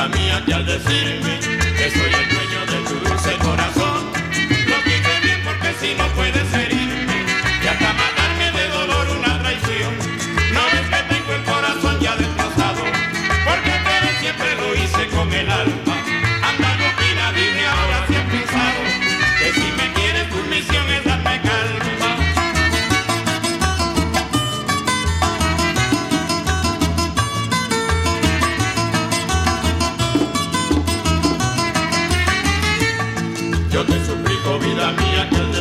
vida mía, que al decirme que soy el dueño de tu dulce corazón, lo quise bien porque si no puedes herirme y hasta matarme de dolor una traición. No ves que tengo el corazón ya destrozado, porque querer siempre lo hice con el alma. Anda Lupina, dime ahora si has pensado que si me quieres tu misión es darme calma. Yo te suplico, vida mía, que